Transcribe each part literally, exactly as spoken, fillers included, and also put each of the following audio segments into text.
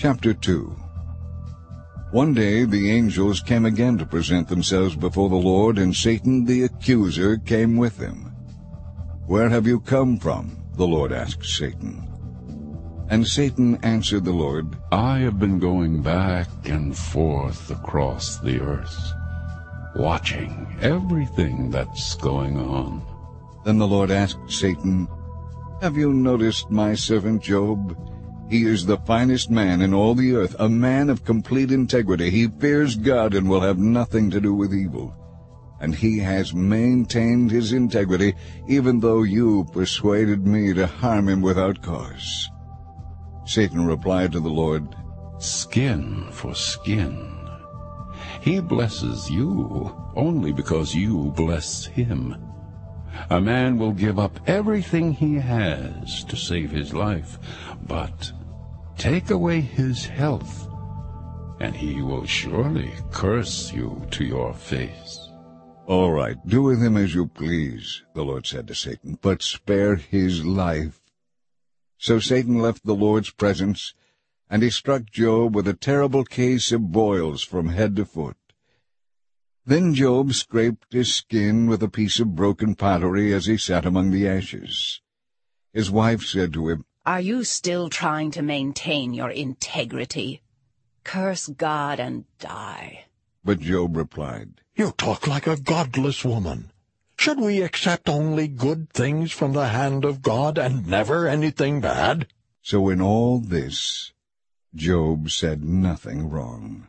Chapter two. One day the angels came again to present themselves before the Lord, and Satan the accuser came with them. "Where have you come from?" the Lord asked Satan. And Satan answered the Lord, I have been going back and forth across the earth, watching everything that's going on. Then the Lord asked Satan, "Have you noticed my servant Job? He is the finest man in all the earth, a man of complete integrity. He fears God and will have nothing to do with evil. And he has maintained his integrity, even though you persuaded me to harm him without cause." Satan replied to the Lord, Skin for skin. He blesses you only because you bless him. A man will give up everything he has to save his life, but take away his health, and he will surely curse you to your face. "All right, do with him as you please," the Lord said to Satan, "but spare his life." So Satan left the Lord's presence, and he struck Job with a terrible case of boils from head to foot. Then Job scraped his skin with a piece of broken pottery as he sat among the ashes. His wife said to him, "Are you still trying to maintain your integrity? Curse God and die." But Job replied, You talk like a godless woman. Should we accept only good things from the hand of God and never anything bad? So in all this, Job said nothing wrong.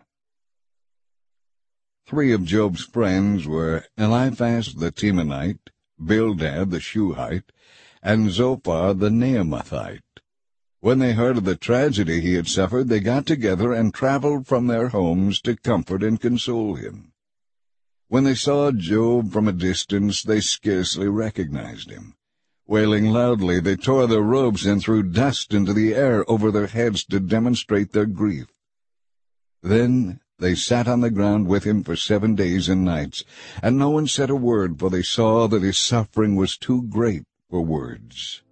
Three of Job's friends were Eliphaz the Temanite, Bildad the Shuhite, and Zophar the Naamathite. When they heard of the tragedy he had suffered, they got together and traveled from their homes to comfort and console him. When they saw Job from a distance, they scarcely recognized him. Wailing loudly, they tore their robes and threw dust into the air over their heads to demonstrate their grief. Then they sat on the ground with him for seven days and nights, and no one said a word, for they saw that his suffering was too great for words.